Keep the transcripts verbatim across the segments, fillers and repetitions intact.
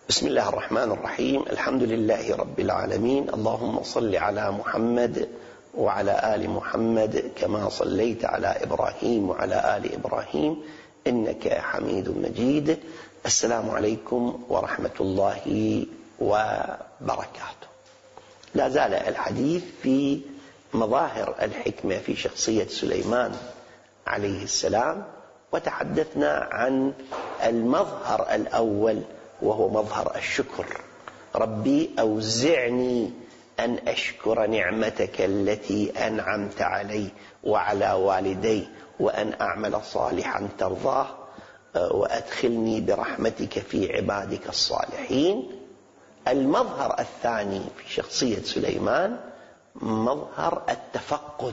بسم الله الرحمن الرحيم. الحمد لله رب العالمين. اللهم صل على محمد وعلى آل محمد كما صليت على إبراهيم وعلى آل إبراهيم إنك حميد مجيد. السلام عليكم ورحمة الله وبركاته. لا زال الحديث في مظاهر الحكمة في شخصية سليمان عليه السلام، وتحدثنا عن المظهر الأول وهو مظهر الشكر. ربي أوزعني أن أشكر نعمتك التي أنعمت علي وعلى والدي وأن أعمل صالحا ترضاه وأدخلني برحمتك في عبادك الصالحين. المظهر الثاني في شخصية سليمان مظهر التفقد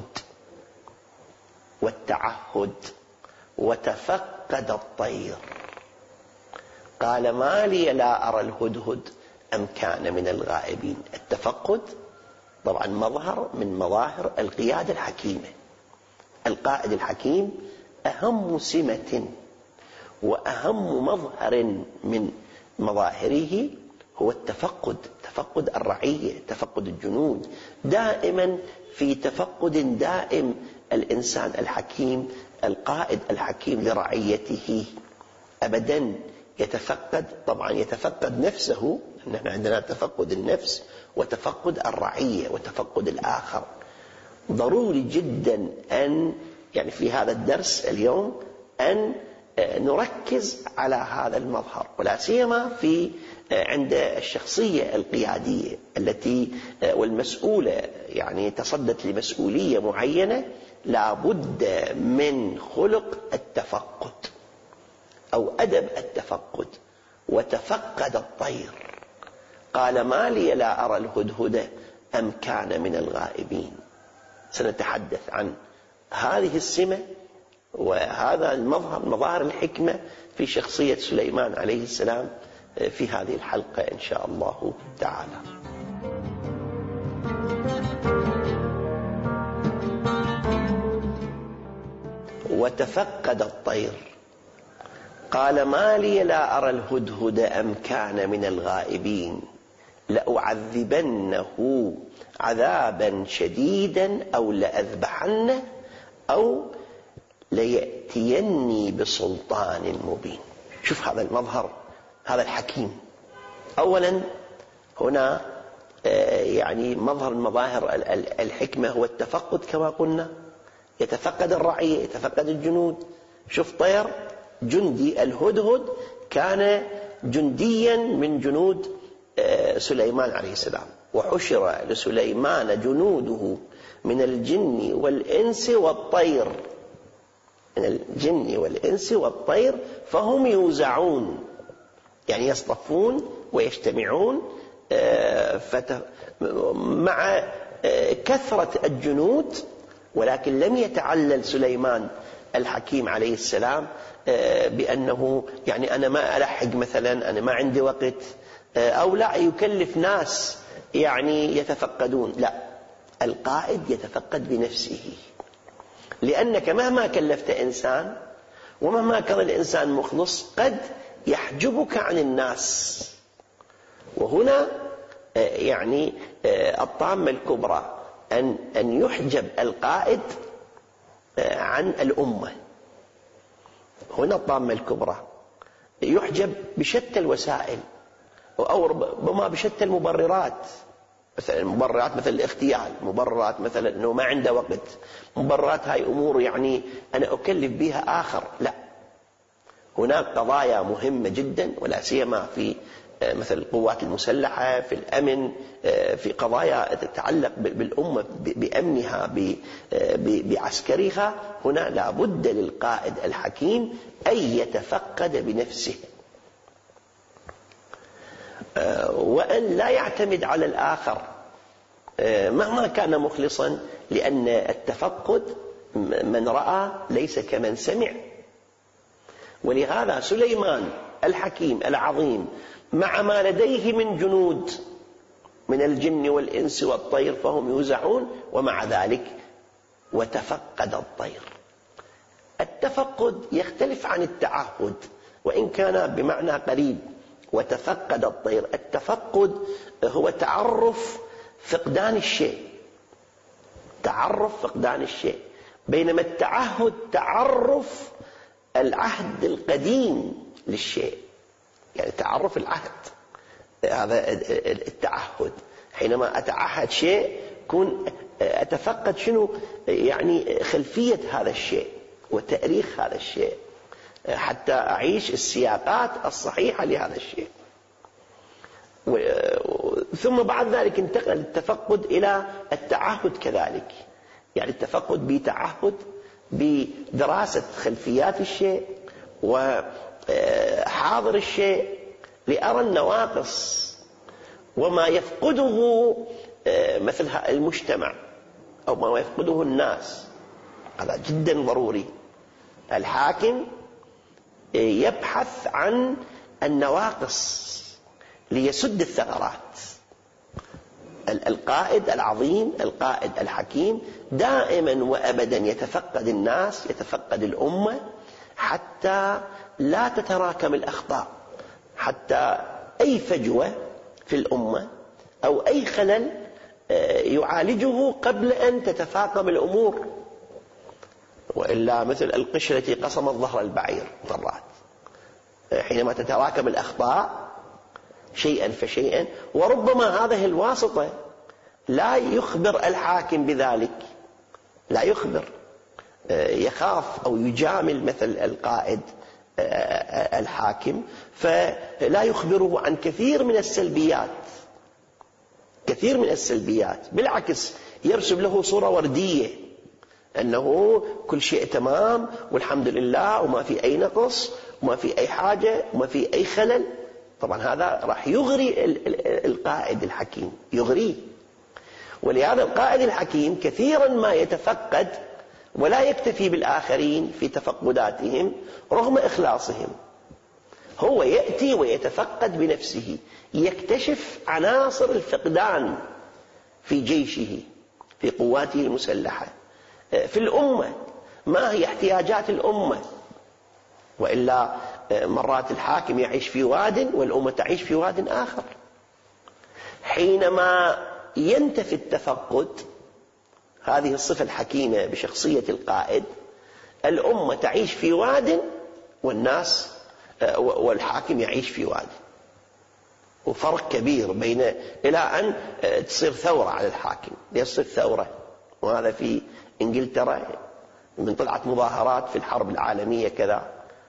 والتعهد. وتفقد الطير قال ما لي لا أرى الهدهد أم كان من الغائبين. التفقد طبعا مظهر من مظاهر القيادة الحكيمة. القائد الحكيم أهم سمة وأهم مظهر من مظاهره هو التفقد، تفقد الرعية، تفقد الجنود. دائما في تفقد دائم الإنسان الحكيم، القائد الحكيم لرعيته أبدا يتفقد. طبعا يتفقد نفسه، نحن عندنا تفقد النفس وتفقد الرعية وتفقد الآخر. ضروري جدا أن يعني في هذا الدرس اليوم أن نركز على هذا المظهر، ولا سيما في عند الشخصية القيادية التي والمسؤولة يعني تصدت لمسؤولية معينة. لا بد من خلق التفقد أو أدب التفقد. وتفقد الطير قال ما لي لا أرى الهدهد أم كان من الغائبين. سنتحدث عن هذه السمة وهذا المظهر، مظاهر الحكمة في شخصية سليمان عليه السلام في هذه الحلقة إن شاء الله تعالى. وتفقد الطير قال ما لي لا أرى الهدهد أم كان من الغائبين لأعذبنه عذابا شديدا أو لأذبحنه أو ليأتيني بسلطان مبين. شوف هذا المظهر، هذا الحكيم. أولا هنا يعني مظهر من مظاهر الحكمة هو التفقد كما قلنا. يتفقد الرعية، يتفقد الجنود. شوف طير جندي، الهدهد كان جنديا من جنود سليمان عليه السلام. وحشر لسليمان جنوده من الجن والإنس والطير، من الجن والإنس والطير فهم يوزعون، يعني يصطفون ويجتمعون مع كثرة الجنود. ولكن لم يتعلل سليمان الحكيم عليه السلام بأنه يعني أنا ما ألحق مثلا، أنا ما عندي وقت، أو لا يكلف ناس يعني يتفقدون. لا، القائد يتفقد بنفسه، لأنك مهما كلفت إنسان ومهما كان الإنسان مخلص قد يحجبك عن الناس. وهنا يعني الطامة الكبرى أن أن يحجب القائد عن الأمة. هنا الطامة الكبرى يحجب بشتى الوسائل أو ربما بشتى المبررات. مثلا مبررات مثل الاغتيال، مبررات مثلا أنه ما عنده وقت، مبررات هاي أمور يعني أنا أكلف بها آخر. لا، هناك قضايا مهمة جدا ولا سيما في مثل القوات المسلحة، في الأمن، في قضايا تتعلق بالأمة بأمنها بعسكرها. هنا لا بد للقائد الحكيم أن يتفقد بنفسه وأن لا يعتمد على الآخر مهما كان مخلصا، لأن التفقد من رأى ليس كمن سمع. ولهذا سليمان الحكيم العظيم مع ما لديه من جنود من الجن والإنس والطير فهم يوزعون، ومع ذلك وتفقد الطير. التفقد يختلف عن التعهد وإن كان بمعنى قريب، وتفقد الطير. التفقد هو تعرف فقدان الشيء، تعرف فقدان الشيء، بينما التعهد تعرف العهد القديم للشيء، يعني تعرف العهد، هذا التعهد. حينما أتعهد شيء كون أتفقد شنو يعني خلفية هذا الشيء وتاريخ هذا الشيء حتى أعيش السياقات الصحيحة لهذا الشيء. ثم بعد ذلك انتقل التفقد إلى التعهد كذلك، يعني التفقد بتعهد بدراسة خلفيات الشيء وحاضر الشيء لأرى النواقص وما يفقده مثل المجتمع أو ما يفقده الناس. هذا جدا ضروري. الحاكم يبحث عن النواقص ليسد الثغرات. القائد العظيم، القائد الحكيم دائما وأبدا يتفقد الناس، يتفقد الأمة حتى لا تتراكم الأخطاء، حتى أي فجوة في الأمة أو أي خلل يعالجه قبل أن تتفاقم الأمور، وإلا مثل القش التي قصمت ظهر البعير مرات. حينما تتراكم الأخطاء شيئا فشيئا، وربما هذه الواسطة لا يخبر الحاكم بذلك، لا يخبر، يخاف أو يجامل مثل القائد الحاكم فلا يخبره عن كثير من السلبيات، كثير من السلبيات، بالعكس يرسم له صورة وردية أنه كل شيء تمام والحمد لله وما في أي نقص وما في أي حاجة وما في أي خلل. طبعا هذا راح يغري القائد الحكيم، يغريه. ولهذا القائد الحكيم كثيرا ما يتفقد ولا يكتفي بالآخرين في تفقداتهم رغم إخلاصهم، هو يأتي ويتفقد بنفسه، يكتشف عناصر الفقدان في جيشه، في قواته المسلحة، في الأمة، ما هي احتياجات الأمة. وإلا مرات الحاكم يعيش في واد والأمة تعيش في واد آخر. حينما ينتفي التفقد، هذه الصفة الحكيمة بشخصية القائد، الأمة تعيش في واد والناس والحاكم يعيش في واد، وفرق كبير بين إلى أن تصير ثورة على الحاكم، يصير ثورة. وهذا في إنجلترا من طلعت مظاهرات في الحرب العالمية كذا،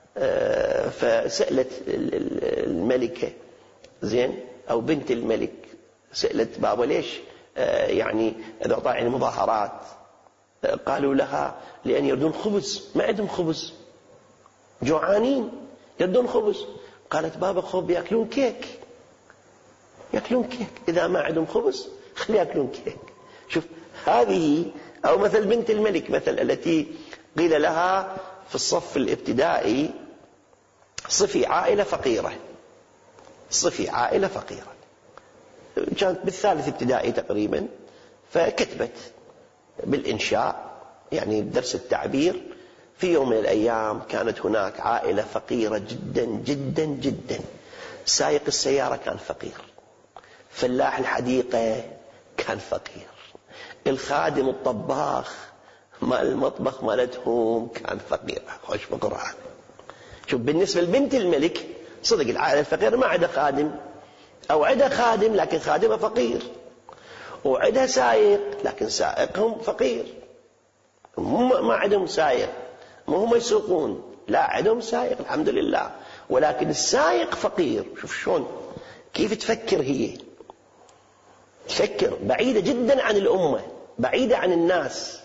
فسألت الملكة زين أو بنت الملك، سألت بابا ليش يعني إذا طالعين مظاهرات؟ قالوا لها لأن يردون خبز، ما عندهم خبز، جوعانين يردون خبز. قالت بابا خب يأكلون كيك، يأكلون كيك، إذا ما عندهم خبز خلي يأكلون كيك. شوف هذه، أو مثل بنت الملك مثل التي قيل لها في الصف الابتدائي صفي عائلة فقيرة، صفي عائلة فقيرة، كانت بالثالث ابتدائي تقريبا، فكتبت بالإنشاء يعني درس التعبير في يوم من الأيام كانت هناك عائلة فقيرة جدا جدا جدا، سائق السيارة كان فقير، فلاح الحديقة كان فقير، الخادم الطباخ مال المطبخ مالتهم كان فقير. خوش فقر هذا. شوف بالنسبة لبنت الملك صدق العائلة الفقيرة ما عندها خادم، أو عندها خادم لكن خادمه فقير، وعندها سائق لكن سائقهم فقير، هم ما عندهم سائق، ما هم يسوقون، لا عندهم سائق الحمد لله، ولكن السائق فقير. شوف شلون كيف تفكر هي، تفكر بعيدة جدا عن الأمة، بعيدة عن الناس.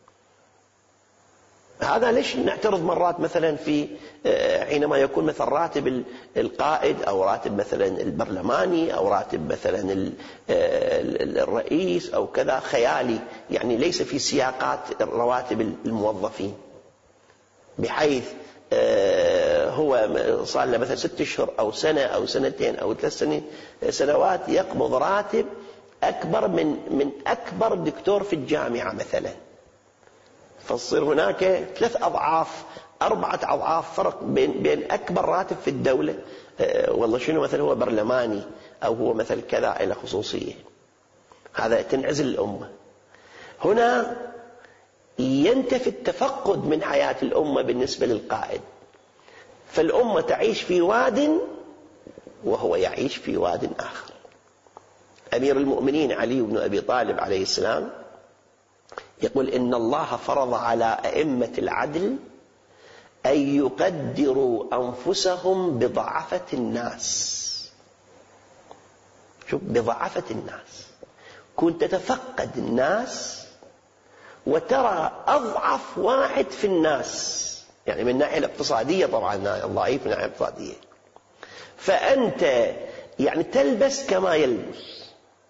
هذا ليش نعترض مرات مثلا في حينما يكون مثلا راتب القائد أو راتب مثلا البرلماني أو راتب مثلا الرئيس أو كذا خيالي، يعني ليس في سياقات رواتب الموظفين، بحيث هو صار له مثلا ست أشهر أو سنة أو سنتين أو ثلاث سنين سنوات يقبض راتب أكبر من من أكبر دكتور في الجامعة مثلا. فتصير هناك ثلاث أضعاف أربعة أضعاف فرق بين, بين أكبر راتب في الدولة أه والله شنو مثلا هو برلماني أو هو مثل كذا إلى خصوصية. هذا تنعزل الأمة. هنا ينتفي التفقد من حياة الأمة بالنسبة للقائد، فالأمة تعيش في واد وهو يعيش في واد آخر. أمير المؤمنين علي بن أبي طالب عليه السلام يقول إن الله فرض على أئمة العدل أن يقدروا أنفسهم بضعفة الناس. شوف، بضعفة الناس، كنت تتفقد الناس وترى أضعف واحد في الناس، يعني من الناحية الاقتصادية طبعا ضعيف من الناحية الاقتصادية، فأنت يعني تلبس كما يلبس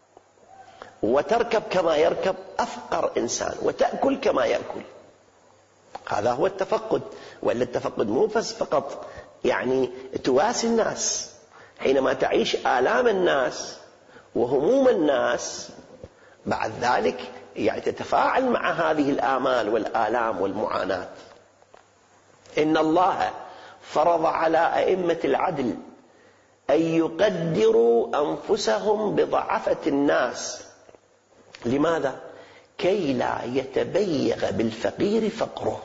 وتركب كما يركب أفقر إنسان وتأكل كما يأكل. هذا هو التفقد. وإلا التفقد مو بس فقط يعني تواسي الناس، حينما تعيش آلام الناس وهموم الناس بعد ذلك يعني تتفاعل مع هذه الآمال والآلام والمعاناة. إن الله فرض على أئمة العدل أن يقدروا أنفسهم بضعفة الناس. لماذا؟ كي لا يتبيغ بالفقير فقره.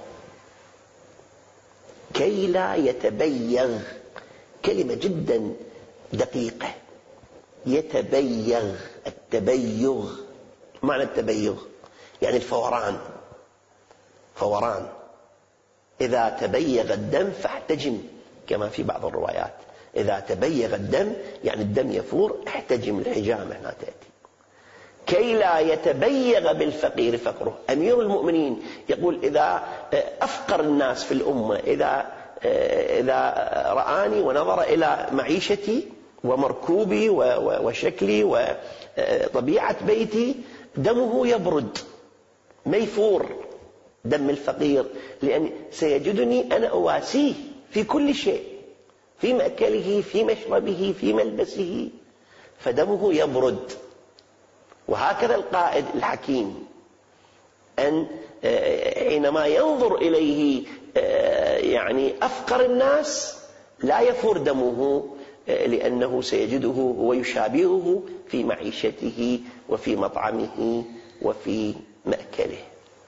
كي لا يتبيغ، كلمة جدا دقيقة. يتبيغ، التبيغ، معنى التبيغ يعني الفوران، فوران. إذا تبيغ الدم فاحتجم، كما في بعض الروايات إذا تبيغ الدم يعني الدم يفور، احتجم، الحجامة هنا تأتي. كي لا يتبيغ بالفقير فقره. أمير المؤمنين يقول إذا أفقر الناس في الأمة إذا إذا رآني ونظر إلى معيشتي ومركوبي وشكلي وطبيعة بيتي دمه يبرد، ما يفور دم الفقير، لأن سيجدني أنا أواسيه في كل شيء، في مأكله، في مشربه، في ملبسه، فدمه يبرد. وهكذا القائد الحكيم أن حينما ينظر إليه يعني أفقر الناس لا يفور دمه، لأنه سيجده ويشابهه في معيشته وفي مطعمه وفي مأكله.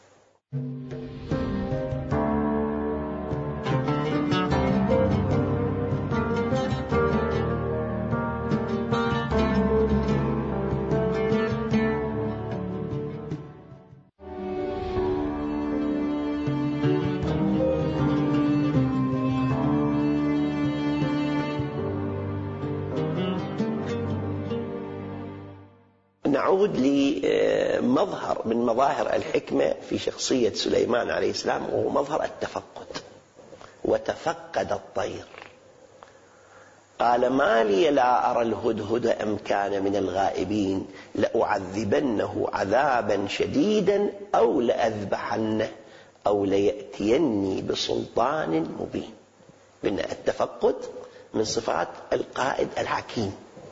نعود لمظهر من مظاهر الحكمة في شخصية سليمان عليه السلام، وهو مظهر التفقد. وتفقد الطير قال ما لي لا أرى الهدهد أم كان من الغائبين لأعذبنه عذابا شديدا أو لأذبحنه أو ليأتيني بسلطان مبين. بأن التفقد من صفات القائد الحكيم،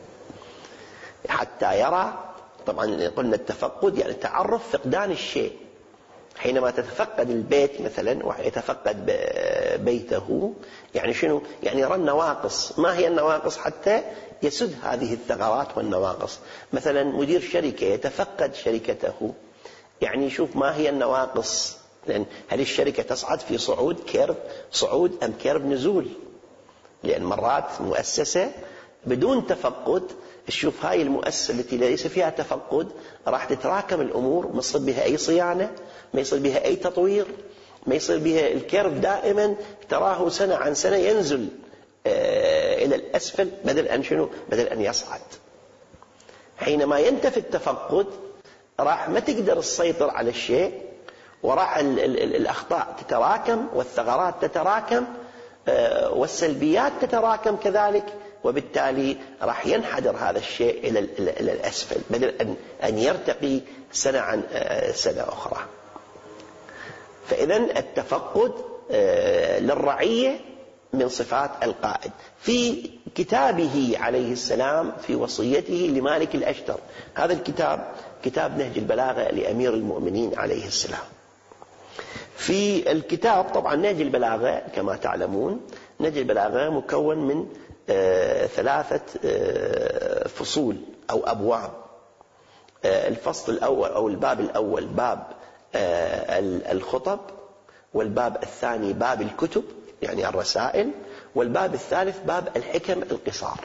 حتى يرى. طبعا قلنا التفقد يعني تعرف فقدان الشيء. حينما تتفقد البيت مثلا ويتفقد بيته يعني شنو؟ يعني يرى النواقص. ما هي النواقص حتى يسد هذه الثغرات والنواقص. مثلا مدير شركة يتفقد شركته، يعني يشوف ما هي النواقص، لأن هل الشركة تصعد في صعود كيرف صعود أم كيرف نزول؟ لأن مرات مؤسسة بدون تفقد تشوف هاي المؤسسة التي ليس فيها تفقد راح تتراكم الأمور، ما يصير بها أي صيانة، ما يصير بها أي تطوير، ما يصير بها الكيرف دائما تراه سنة عن سنة ينزل آه إلى الأسفل بدل أن شنو؟ بدل أن يصعد. حينما ينتفي التفقد راح ما تقدر تسيطر على الشيء، وراح ال ال ال الأخطاء تتراكم والثغرات تتراكم آه والسلبيات تتراكم كذلك، وبالتالي راح ينحدر هذا الشيء إلى إلى الأسفل بدل أن أن يرتقي سنة عن سنة أخرى. فإذا التفقد للرعية من صفات القائد. في كتابه عليه السلام في وصيته لمالك الأشتر، هذا الكتاب كتاب نهج البلاغة لأمير المؤمنين عليه السلام، في الكتاب طبعا نهج البلاغة كما تعلمون، نهج البلاغة مكون من آه ثلاثة آه فصول أو أبواب. آه الفصل الأول أو الباب الأول باب آه الخطب، والباب الثاني باب الكتب يعني الرسائل، والباب الثالث باب الحكم القصار.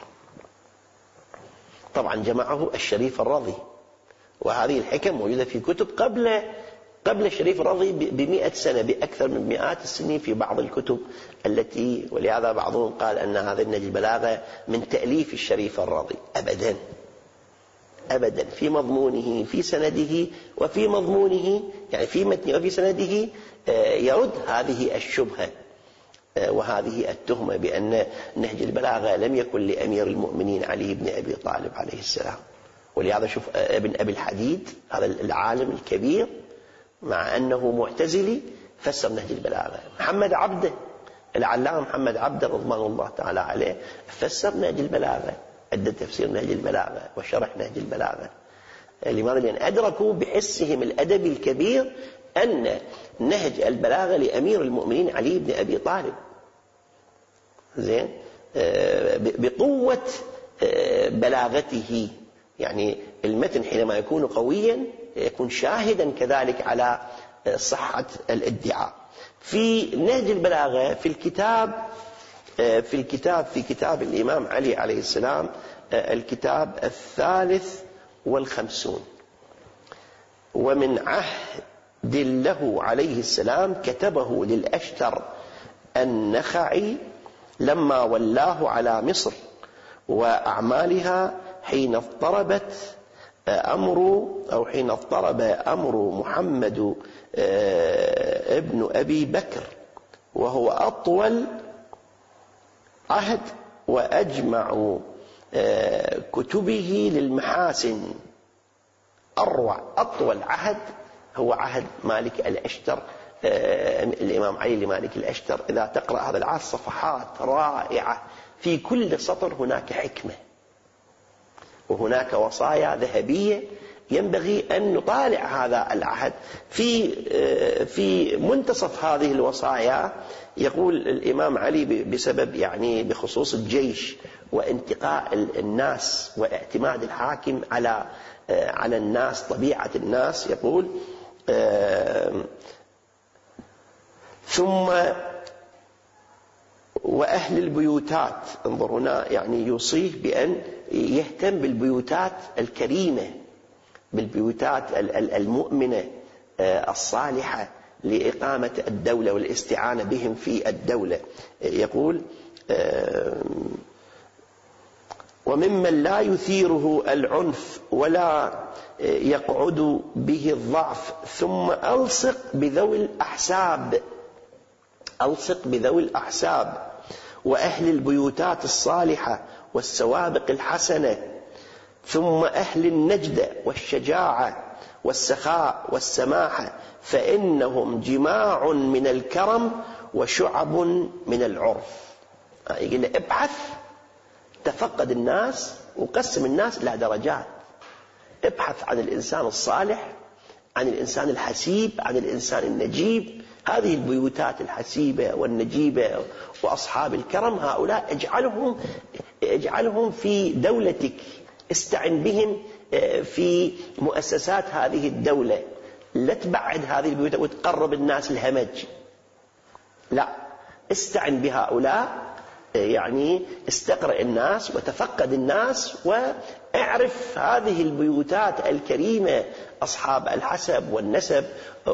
طبعا جمعه الشريف الرضي، وهذه الحكم موجودة في كتب قبل قبل الشريف الرضي بمئة سنة، بأكثر من مئات السنين في بعض الكتب التي، ولهذا بعضهم قال أن هذا النهج البلاغة من تأليف الشريف الرضي. أبدا أبدا، في مضمونه في سنده وفي مضمونه يعني في متنه وفي سنده يرد هذه الشبهة وهذه التهمة بأن نهج البلاغة لم يكن لأمير المؤمنين علي بن أبي طالب عليه السلام. ولهذا شوف ابن أبي الحديد هذا العالم الكبير مع أنه معتزلي فسر نهج البلاغة. محمد عبده العلامة محمد عبده رضوان الله تعالى عليه فسر نهج البلاغة، أدى تفسير نهج البلاغة وشرح نهج البلاغة. لماذا؟ لأن أدركوا بحسهم الأدبي الكبير أن نهج البلاغة لأمير المؤمنين علي بن أبي طالب. زين، بقوة بلاغته، يعني المتن حينما يكون قويا يكون شاهدا كذلك على صحة الادعاء. في نهج البلاغة في الكتاب في الكتاب في كتاب الإمام علي عليه السلام الكتاب الثالث والخمسون، ومن عهد له عليه السلام كتبه للأشتر النخعي لما ولاه على مصر وأعمالها حين اضطربت أمر أو حين اضطرب أمر محمد ابن أبي بكر، وهو أطول عهد وأجمع كتبه للمحاسن. أروع أطول عهد هو عهد مالك الأشتر، الإمام علي لمالك الأشتر. إذا تقرأ هذا العهد صفحات رائعة، في كل سطر هناك حكمة وهناك وصايا ذهبية ينبغي أن نطالع هذا العهد. في في منتصف هذه الوصايا يقول الإمام علي بسبب يعني بخصوص الجيش وانتقاء الناس واعتماد الحاكم على على الناس، طبيعة الناس، يقول ثم وأهل البيوتات. انظر هنا يعني يوصيه بأن يهتم بالبيوتات الكريمة، بالبيوتات المؤمنة الصالحة لإقامة الدولة والاستعانة بهم في الدولة. يقول وممن لا يثيره العنف ولا يقعد به الضعف، ثم ألصق بذوي الأحساب ألصق بذوي الأحساب وأهل البيوتات الصالحة والسوابق الحسنة، ثم أهل النجدة والشجاعة والسخاء والسماحة، فإنهم جماع من الكرم وشعب من العرف. يقول ابحث، تفقد الناس وقسم الناس إلى درجات. ابحث عن الإنسان الصالح، عن الإنسان الحسيب، عن الإنسان النجيب. هذه البيوتات الحسيبة والنجيبة وأصحاب الكرم هؤلاء اجعلهم اجعلهم في دولتك، استعن بهم في مؤسسات هذه الدولة. لا تبعد هذه البيوت وتقرب الناس الهمج، لا، استعن بهؤلاء، يعني استقرأ الناس وتفقد الناس واعرف هذه البيوتات الكريمة، أصحاب الحسب والنسب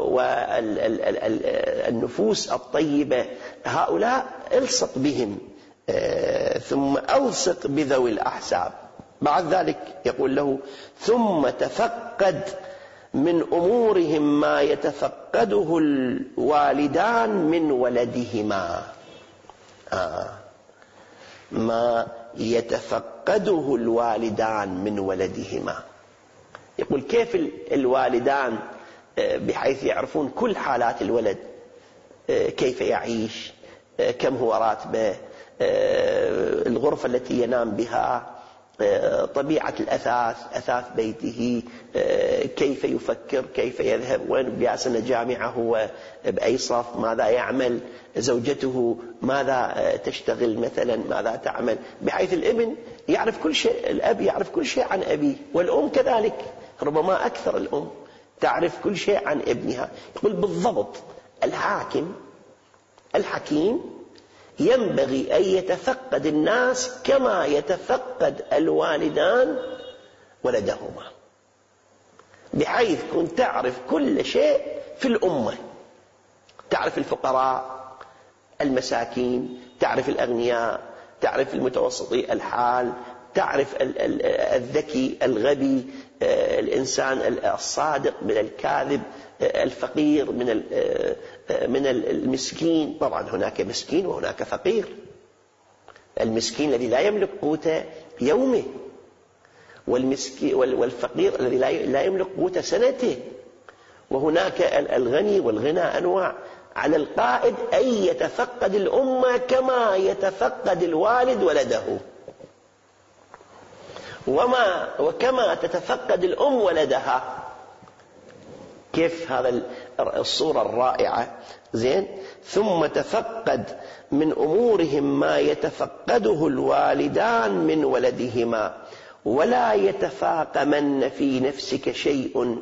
والنفوس الطيبة، هؤلاء الصق بهم، ثم ألصق بذوي الأحساب. بعد ذلك يقول له ثم تفقد من أمورهم ما يتفقده الوالدان من ولدهما. آه. ما يتفقده الوالدان من ولدهما. يقول كيف الوالدان بحيث يعرفون كل حالات الولد، كيف يعيش، كم هو راتبه، الغرفة التي ينام بها، طبيعة الأثاث، أثاث بيته، كيف يفكر، كيف يذهب، وين بياسن جامعة، هو بأي صف، ماذا يعمل، زوجته ماذا تشتغل مثلا، ماذا تعمل، بحيث الابن يعرف كل شيء، الأب يعرف كل شيء عن أبيه، والأم كذلك، ربما أكثر الأم تعرف كل شيء عن ابنها. يقول بالضبط الحاكم الحكيم ينبغي أن يتفقد الناس كما يتفقد الوالدان ولدهما، بحيث كنت تعرف كل شيء في الأمة، تعرف الفقراء، المساكين، تعرف الأغنياء، تعرف المتوسطي الحال، تعرف الذكي الغبي، الإنسان الصادق من الكاذب، الفقير من من المسكين. طبعا هناك مسكين وهناك فقير، المسكين الذي لا يملك قوت يومه، والمسكين والفقير الذي لا يملك قوت سنته. وهناك الغني والغنى أنواع. على القائد أن يتفقد الأمة كما يتفقد الوالد ولده، وما وكما تتفقد الأم ولدها. كيف هذا الصورة الرائعة؟ زين. ثم تفقد من أمورهم ما يتفقده الوالدان من ولدهما، ولا يتفاقمن في نفسك شيء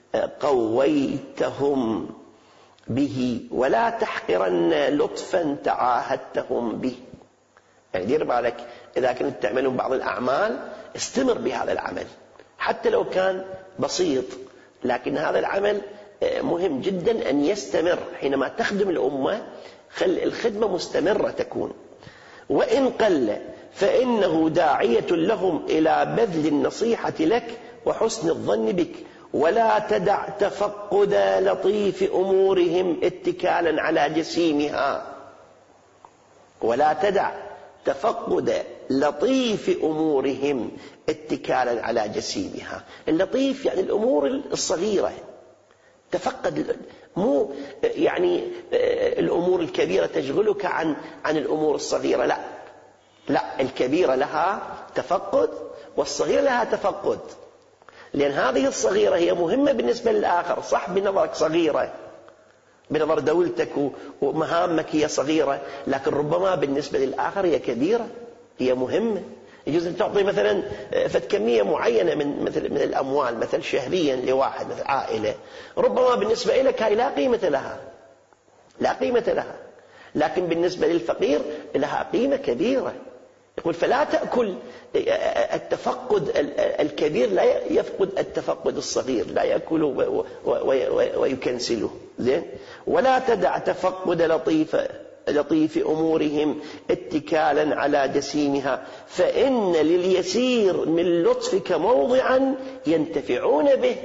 قويتهم به، ولا تحقرن لطفا تعاهدتهم به. يعني دير بالك إذا كنت تعملون بعض الأعمال استمر بهذا العمل حتى لو كان بسيط، لكن هذا العمل مهم جدا أن يستمر. حينما تخدم الأمة خل الخدمة مستمرة تكون، وإن قل فإنه داعية لهم إلى بذل النصيحة لك وحسن الظن بك، ولا تدع تفقد لطيف أمورهم اتكالا على جسيمها. ولا تدع تفقد لطيف أمورهم اتكالا على جسيمها. اللطيف يعني الأمور الصغيرة، تفقد، مو يعني الأمور الكبيرة تشغلك عن عن الأمور الصغيرة، لا لا، الكبيرة لها تفقد والصغيرة لها تفقد، لأن هذه الصغيرة هي مهمة بالنسبة للآخر. صح بنظرك صغيرة، بنظر دولتك ومهامك هي صغيرة، لكن ربما بالنسبة للآخر هي كبيرة، هي مهمة. يجوز أن تعطي مثلا كمية معينة من مثل من الأموال مثل شهريا لواحد مثل عائلة، ربما بالنسبة لك هاي لا قيمة لها، لا قيمة لها، لكن بالنسبة للفقير لها قيمة كبيرة. يقول فلا تأكل التفقد الكبير لا يفقد التفقد الصغير، لا يأكله ويكنسله. زين. ولا تدع تفقد لطيف لطيف أمورهم اتكالا على جسيمها، فإن لليسير من لطفك موضعا ينتفعون به،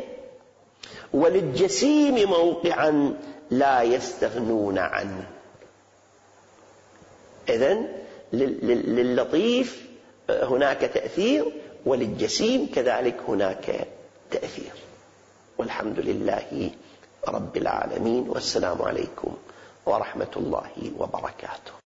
وللجسيم موقعا لا يستغنون عنه. إذن للطيف هناك تأثير، وللجسيم كذلك هناك تأثير. والحمد لله رب العالمين، والسلام عليكم ورحمة الله وبركاته.